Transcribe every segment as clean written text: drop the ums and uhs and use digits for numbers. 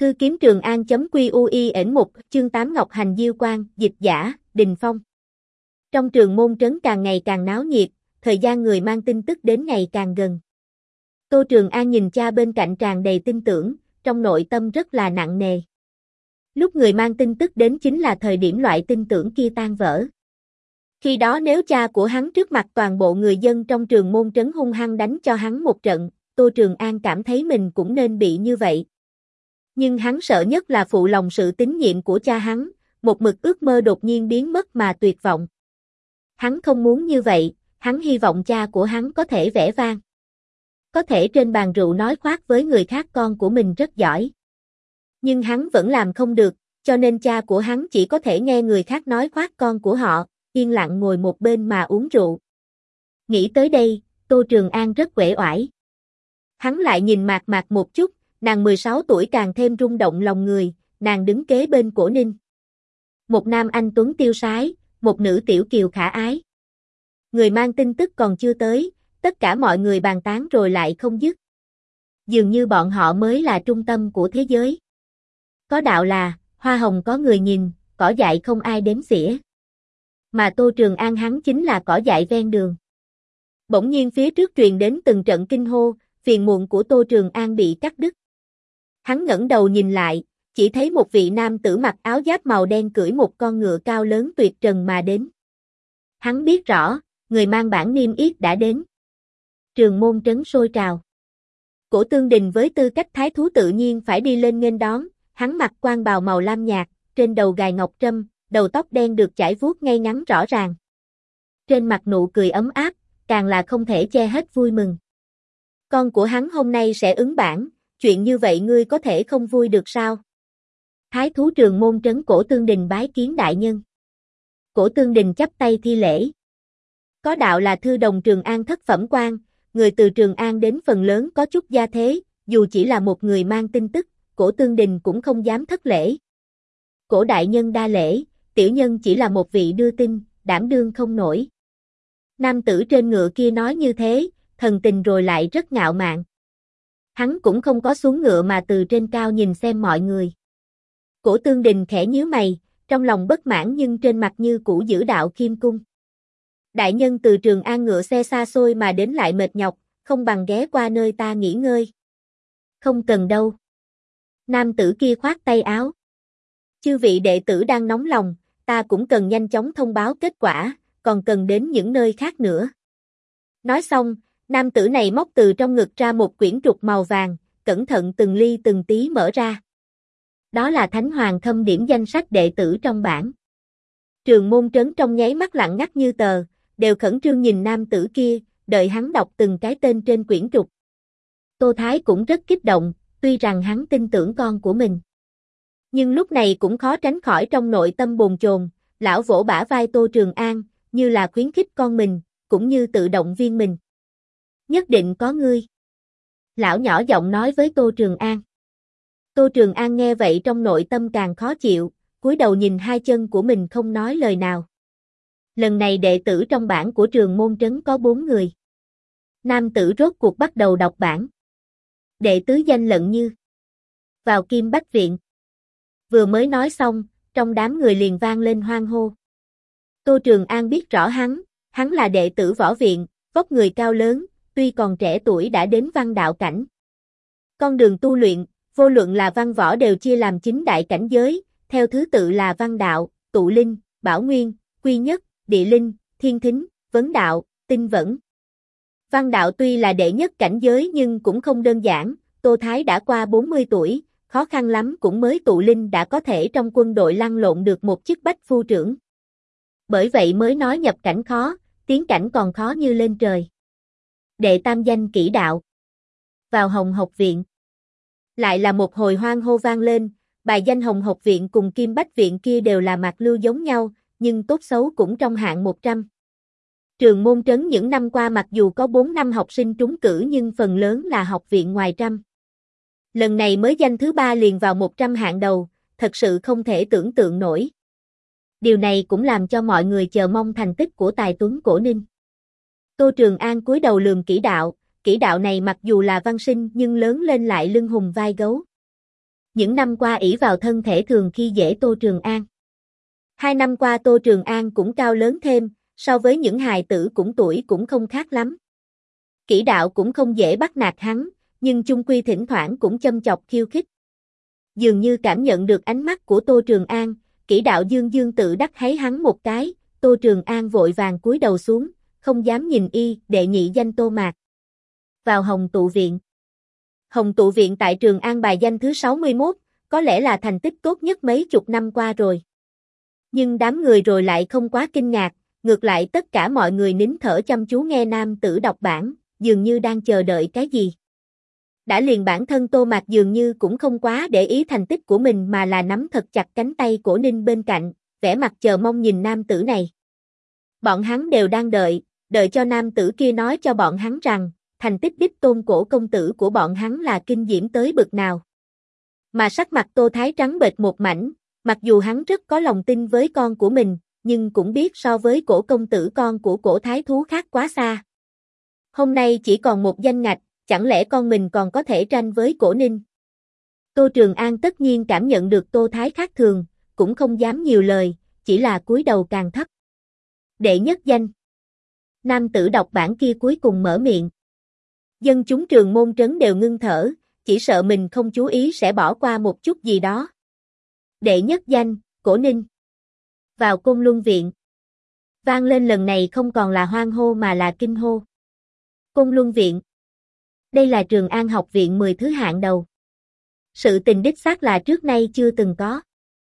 Thư kiếm Trường An.quy.ui.1 chương 8 Ngọc Hành Diêu Quang, dịch giả, Đình Phong. Trong Trường Môn Trấn càng ngày càng náo nhiệt, thời gian người mang tin tức đến ngày càng gần. Tô Trường An nhìn cha bên cạnh tràn đầy tin tưởng, trong nội tâm rất là nặng nề. Lúc người mang tin tức đến chính là thời điểm loại tin tưởng kia tan vỡ. Khi đó nếu cha của hắn trước mặt toàn bộ người dân trong Trường Môn Trấn hung hăng đánh cho hắn một trận, Tô Trường An cảm thấy mình cũng nên bị như vậy. Nhưng hắn sợ nhất là phụ lòng sự tín nhiệm của cha hắn, một mực ước mơ đột nhiên biến mất mà tuyệt vọng. Hắn không muốn như vậy, hắn hy vọng cha của hắn có thể vẻ vang. Có thể trên bàn rượu nói khoác với người khác con của mình rất giỏi. Nhưng hắn vẫn làm không được, cho nên cha của hắn chỉ có thể nghe người khác nói khoác con của họ, yên lặng ngồi một bên mà uống rượu. Nghĩ tới đây, Tô Trường An rất uể oải. Hắn lại nhìn Mạc Mạc một chút, nàng 16 tuổi càng thêm rung động lòng người, nàng đứng kế bên Cổ Ninh. Một nam anh tuấn tiêu sái, một nữ tiểu kiều khả ái. Người mang tin tức còn chưa tới, tất cả mọi người bàn tán rồi lại không dứt. Dường như bọn họ mới là trung tâm của thế giới. Có đạo là, hoa hồng có người nhìn, cỏ dại không ai đếm xỉa. Mà Tô Trường An hắn chính là cỏ dại ven đường. Bỗng nhiên phía trước truyền đến từng trận kinh hô, phiền muộn của Tô Trường An bị cắt đứt. Hắn ngẩng đầu nhìn lại, chỉ thấy một vị nam tử mặc áo giáp màu đen cưỡi một con ngựa cao lớn tuyệt trần mà đến. Hắn biết rõ, người mang bản niêm yết đã đến. Trường Môn Trấn sôi trào. Cổ Tương Đình với tư cách thái thú tự nhiên phải đi lên nghênh đón, hắn mặc quan bào màu lam nhạt, trên đầu gài ngọc trâm, đầu tóc đen được chải vuốt ngay ngắn rõ ràng. Trên mặt nụ cười ấm áp, càng là không thể che hết vui mừng. Con của hắn hôm nay sẽ ứng bản, chuyện như vậy ngươi có thể không vui được sao? Thái thú Trường Môn Trấn Cổ Tương Đình bái kiến đại nhân. Cổ Tương Đình chắp tay thi lễ. Có đạo là thư đồng Trường An thất phẩm quan, người từ Trường An đến phần lớn có chút gia thế, dù chỉ là một người mang tin tức, Cổ Tương Đình cũng không dám thất lễ. Cổ đại nhân đa lễ, tiểu nhân chỉ là một vị đưa tin, đảm đương không nổi. Nam tử trên ngựa kia nói như thế, thần tình rồi lại rất ngạo mạn. Hắn cũng không có xuống ngựa mà từ trên cao nhìn xem mọi người. Cổ Tương Đình khẽ nhíu mày, trong lòng bất mãn nhưng trên mặt như cũ giữ đạo khiêm cung. Đại nhân từ Trường An ngựa xe xa xôi mà đến lại mệt nhọc, không bằng ghé qua nơi ta nghỉ ngơi. Không cần đâu. Nam tử kia khoát tay áo. Chư vị đệ tử đang nóng lòng, ta cũng cần nhanh chóng thông báo kết quả, còn cần đến những nơi khác nữa. Nói xong, nam tử này móc từ trong ngực ra một quyển trục màu vàng, cẩn thận từng ly từng tí mở ra. Đó là Thánh Hoàng Khâm điểm danh sách đệ tử trong bảng. Trường Môn Trấn trong nháy mắt lặng ngắt như tờ, đều khẩn trương nhìn nam tử kia, đợi hắn đọc từng cái tên trên quyển trục. Tô Thái cũng rất kích động, tuy rằng hắn tin tưởng con của mình. Nhưng lúc này cũng khó tránh khỏi trong nội tâm bồn chồn, lão vỗ bả vai Tô Trường An, như là khuyến khích con mình, cũng như tự động viên mình. Nhất định có ngươi. Lão nhỏ giọng nói với Tô Trường An. Tô Trường An nghe vậy trong nội tâm càng khó chịu, cúi đầu nhìn hai chân của mình không nói lời nào. Lần này đệ tử trong bảng của Trường Môn Trấn có 4 người. Nam tử rốt cuộc bắt đầu đọc bảng. Đệ tứ danh Lận Như. Vào Kim Bách Viện. Vừa mới nói xong, trong đám người liền vang lên hoan hô. Tô Trường An biết rõ hắn là đệ tử võ viện, vóc người cao lớn, tuy còn trẻ tuổi đã đến văn đạo cảnh. Con đường tu luyện, vô luận là văn võ đều chia làm 9 đại cảnh giới, theo thứ tự là văn đạo, tụ linh, bảo nguyên, quy nhất, địa linh, thiên thính, vấn đạo, tinh vẫn. Văn đạo tuy là đệ nhất cảnh giới nhưng cũng không đơn giản, Tô Thái đã qua 40 tuổi, khó khăn lắm cũng mới tụ linh đã có thể trong quân đội lăn lộn được một chức bách phu trưởng. Bởi vậy mới nói nhập cảnh khó, tiến cảnh còn khó như lên trời. Đệ tam danh Kỷ Đạo. Vào Hồng Học Viện. Lại là một hồi hoan hô vang lên, bài danh Hồng Học Viện cùng Kim Bách Viện kia đều là mạc lưu giống nhau, nhưng tốt xấu cũng trong hạng 100. Trường Môn Trấn những năm qua mặc dù có 4 năm học sinh trúng cử nhưng phần lớn là học viện ngoài trăm. Lần này mới danh thứ 3 liền vào 100 hạng đầu, thật sự không thể tưởng tượng nổi. Điều này cũng làm cho mọi người chờ mong thành tích của tài tuấn Cổ Ninh. Tô Trường An cúi đầu lườm Kỷ Đạo này mặc dù là văn sinh nhưng lớn lên lại lưng hùm vai gấu. Những năm qua ỷ vào thân thể thường khi dễ Tô Trường An. 2 năm qua Tô Trường An cũng cao lớn thêm, so với những hài tử cũng tuổi cũng không khác lắm. Kỹ đạo cũng không dễ bắt nạt hắn, nhưng chung quy thỉnh thoảng cũng châm chọc khiêu khích. Dường như cảm nhận được ánh mắt của Tô Trường An, Kỹ đạo dương dương tự đắc háy hắn một cái, Tô Trường An vội vàng cúi đầu xuống, không dám nhìn y, đệ nhị danh Tô Mạt. Vào Hồng Tụ Viện. Hồng Tụ Viện tại Trường An bài danh thứ 61, có lẽ là thành tích tốt nhất mấy chục năm qua rồi. Nhưng đám người rồi lại không quá kinh ngạc, ngược lại tất cả mọi người nín thở chăm chú nghe nam tử đọc bản, dường như đang chờ đợi cái gì. Đã liền bản thân Tô Mạt dường như cũng không quá để ý thành tích của mình mà là nắm thật chặt cánh tay Cổ Ninh bên cạnh, vẻ mặt chờ mong nhìn nam tử này. Bọn hắn đều đang đợi cho nam tử kia nói cho bọn hắn rằng, thành tích đích tôn Cổ công tử của bọn hắn là kinh diễm tới bực nào. Mà sắc mặt Tô Thái trắng bệch một mảnh, mặc dù hắn rất có lòng tin với con của mình, nhưng cũng biết so với Cổ công tử con của Cổ Thái Thú khác quá xa. Hôm nay chỉ còn một danh ngạch, chẳng lẽ con mình còn có thể tranh với Cổ Ninh? Tô Trường An tất nhiên cảm nhận được Tô Thái khác thường, cũng không dám nhiều lời, chỉ là cúi đầu càng thấp. Đệ nhất danh. Nam tử đọc bản kia cuối cùng mở miệng. Dân chúng Trường Môn trấn đều ngưng thở, chỉ sợ mình không chú ý sẽ bỏ qua một chút gì đó. Đệ nhất danh, Cổ Ninh. Vào Côn Luân Viện. Vang lên lần này không còn là hoan hô mà là kinh hô. Côn Luân Viện. Đây là Trường An học viện 10 thứ hạng đầu. Sự tình đích xác là trước nay chưa từng có.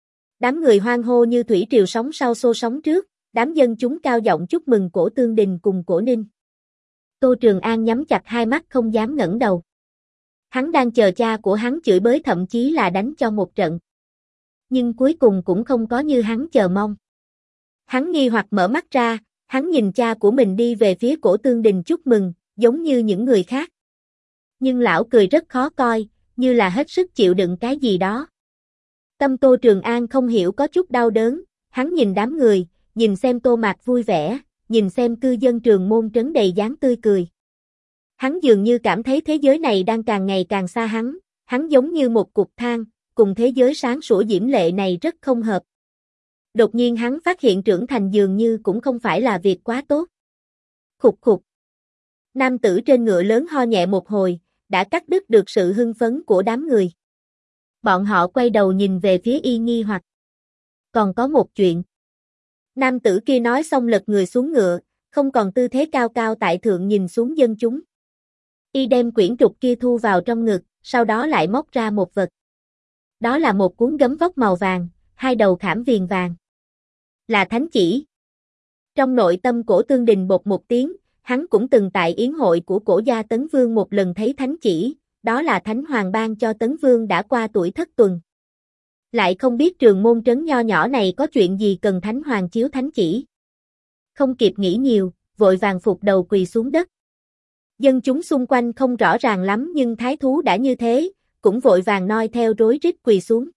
Đám người hoan hô như thủy triều sóng sau xô sóng trước, đám dân chúng cao giọng chúc mừng Cổ Tương Đình cùng Cổ Ninh. Tô Trường An nhắm chặt hai mắt không dám ngẩng đầu. Hắn đang chờ cha của hắn chửi bới thậm chí là đánh cho một trận. Nhưng cuối cùng cũng không có như hắn chờ mong. Hắn nghi hoặc mở mắt ra, hắn nhìn cha của mình đi về phía Cổ Tương Đình chúc mừng, giống như những người khác. Nhưng lão cười rất khó coi, như là hết sức chịu đựng cái gì đó. Tâm Tô Trường An không hiểu có chút đau đớn, hắn nhìn đám người, nhìn xem Tô Mạt vui vẻ, nhìn xem cư dân Trường Môn trấn đầy dáng tươi cười. Hắn dường như cảm thấy thế giới này đang càng ngày càng xa hắn giống như một cục than, cùng thế giới sáng sủa diễm lệ này rất không hợp. Đột nhiên hắn phát hiện trưởng thành dường như cũng không phải là việc quá tốt. Khục khục. Nam tử trên ngựa lớn ho nhẹ một hồi, đã cắt đứt được sự hưng phấn của đám người. Bọn họ quay đầu nhìn về phía y nghi hoặc. Còn có một chuyện. Nam tử kia nói xong lật người xuống ngựa, không còn tư thế cao cao tại thượng nhìn xuống dân chúng. Y đem quyển trục kia thu vào trong ngực, sau đó lại móc ra một vật. Đó là một cuốn gấm vóc màu vàng, hai đầu khảm viền vàng. Là thánh chỉ. Trong nội tâm Cổ Tương Đình bột một tiếng, hắn cũng từng tại yến hội của Cổ gia Tấn Vương một lần thấy thánh chỉ, đó là Thánh Hoàng ban cho Tấn Vương đã qua tuổi thất tuần. Lại không biết Trường Môn trấn nho nhỏ này có chuyện gì cần Thánh Hoàng chiếu thánh chỉ. Không kịp nghĩ nhiều, vội vàng phục đầu quỳ xuống đất. Dân chúng xung quanh không rõ ràng lắm nhưng thái thú đã như thế, cũng vội vàng noi theo rối rít quỳ xuống.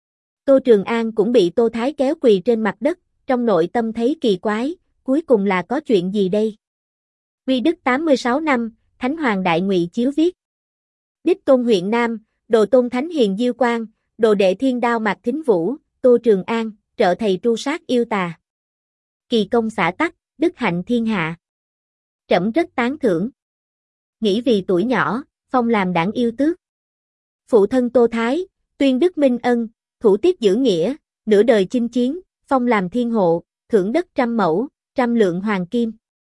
Tô Trường An cũng bị Tô Thái kéo quỳ trên mặt đất, trong nội tâm thấy kỳ quái, cuối cùng là có chuyện gì đây? Uy đức 86 năm, Thánh Hoàng Đại Ngụy chiếu viết. Đích tôn huyện Nam, đồ tôn Thánh Hiền Diêu Quang, đồ đệ Thiên Đao Mạc Thính Vũ, Tô Trường An, trợ thầy tru sát yêu tà. Kỳ công xả tắc, đức hạnh thiên hạ. Trẫm rất tán thưởng. Nghĩ vì tuổi nhỏ, phong làm đảng yêu tước. Phụ thân Tô Thái, tuyên đức minh ân, thủ tiếp giữ nghĩa, nửa đời chinh chiến, phong làm thiên hộ, thưởng đất 100 mẫu, 100 lượng hoàng kim.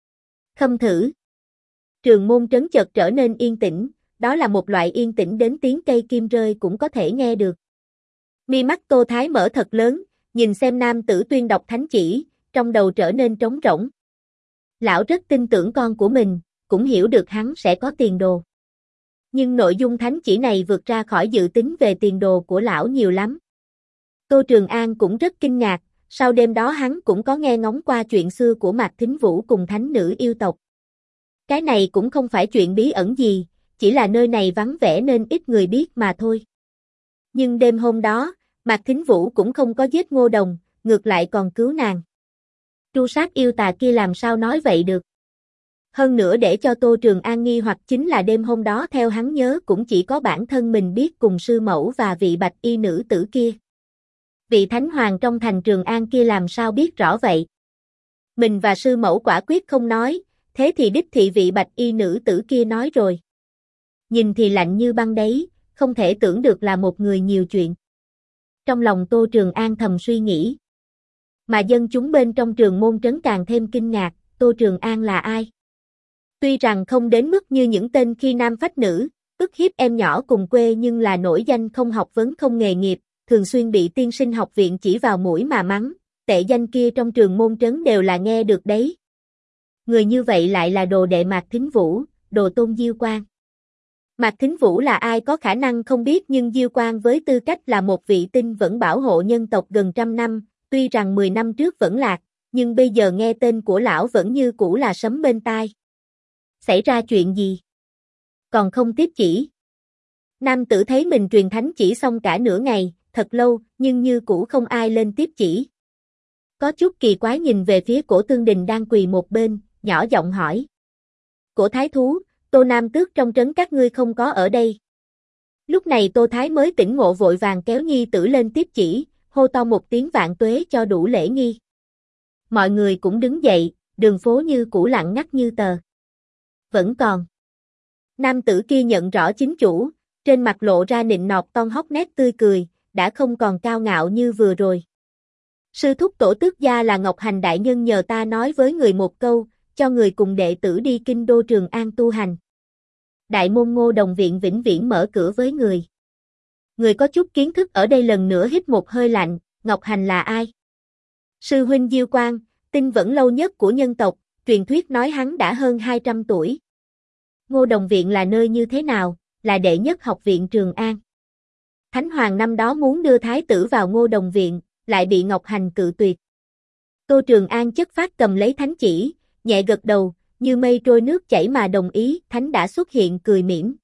Khâm thử. Trường Môn trấn chợt trở nên yên tĩnh, đó là một loại yên tĩnh đến tiếng cây kim rơi cũng có thể nghe được. Mi mắt Tô Thái mở thật lớn, nhìn xem nam tử tuyên đọc thánh chỉ, trong đầu trở nên trống rỗng. Lão rất tin tưởng con của mình, cũng hiểu được hắn sẽ có tiền đồ. Nhưng nội dung thánh chỉ này vượt ra khỏi dự tính về tiền đồ của lão nhiều lắm. Tô Trường An cũng rất kinh ngạc, sau đêm đó hắn cũng có nghe ngóng qua chuyện xưa của Mạc Thính Vũ cùng thánh nữ yêu tộc. Cái này cũng không phải chuyện bí ẩn gì, chỉ là nơi này vắng vẻ nên ít người biết mà thôi. Nhưng đêm hôm đó, Mạc Thính Vũ cũng không có giết Ngô Đồng, ngược lại còn cứu nàng. Tru sát yêu tà kia làm sao nói vậy được? Hơn nữa để cho Tô Trường An nghi hoặc chính là đêm hôm đó theo hắn nhớ cũng chỉ có bản thân mình biết cùng sư mẫu và vị bạch y nữ tử kia. Vị thánh hoàng trong thành Trường An kia làm sao biết rõ vậy? Mình và sư mẫu quả quyết không nói, thế thì đích thị vị bạch y nữ tử kia nói rồi. Nhìn thì lạnh như băng đấy, không thể tưởng được là một người nhiều chuyện. Trong lòng Tô Trường An thầm suy nghĩ. Mà dân chúng bên trong Trường Môn trấn càng thêm kinh ngạc, Tô Trường An là ai? Tuy rằng không đến mức như những tên khi nam phách nữ, ức hiếp em nhỏ cùng quê nhưng là nổi danh không học vấn không nghề nghiệp, thường xuyên bị tiên sinh học viện chỉ vào mũi mà mắng, tệ danh kia trong Trường Môn trấn đều là nghe được đấy. Người như vậy lại là đồ đệ Mạc Thính Vũ, đồ Tôn Diêu Quang. Mạc Thính Vũ là ai có khả năng không biết nhưng Diêu Quang với tư cách là một vị tinh vẫn bảo hộ nhân tộc gần trăm năm, tuy rằng 10 năm trước vẫn lạc, nhưng bây giờ nghe tên của lão vẫn như cũ là sấm bên tai. Xảy ra chuyện gì? Còn không tiếp chỉ. Nam tử thấy mình truyền thánh chỉ xong cả nửa ngày, thật lâu, nhưng như cũ không ai lên tiếp chỉ. Có chút kỳ quái nhìn về phía Cổ Tương Đình đang quỳ một bên, nhỏ giọng hỏi. Cổ Thái Thú, Tô Nam Tước trong trấn các ngươi không có ở đây. Lúc này Tô Thái mới tỉnh ngộ vội vàng kéo nhi tử lên tiếp chỉ, hô to một tiếng vạn tuế cho đủ lễ nghi. Mọi người cũng đứng dậy, đường phố như cũ lặng ngắt như tờ. Vẫn còn. Nam tử kia nhận rõ chính chủ, trên mặt lộ ra nịnh nọt ton hốc nét tươi cười, đã không còn cao ngạo như vừa rồi. Sư thúc tổ tước gia là Ngọc Hành đại nhân nhờ ta nói với người một câu, cho người cùng đệ tử đi kinh đô Trường An tu hành. Đại môn Ngô Đồng viện vĩnh viễn mở cửa với người. Người có chút kiến thức ở đây lần nữa hít một hơi lạnh, Ngọc Hành là ai? Sư huynh Diêu Quang, tinh vẫn lâu nhất của nhân tộc, truyền thuyết nói hắn đã hơn 200 tuổi. Ngô Đồng viện là nơi như thế nào? Là đệ nhất học viện Trường An. Thánh Hoàng năm đó muốn đưa thái tử vào Ngô Đồng viện, lại bị Ngọc Hành cự tuyệt. Tô Trường An chất phát cầm lấy thánh chỉ, nhẹ gật đầu, như mây trôi nước chảy mà đồng ý, thánh đã xuất hiện cười mỉm.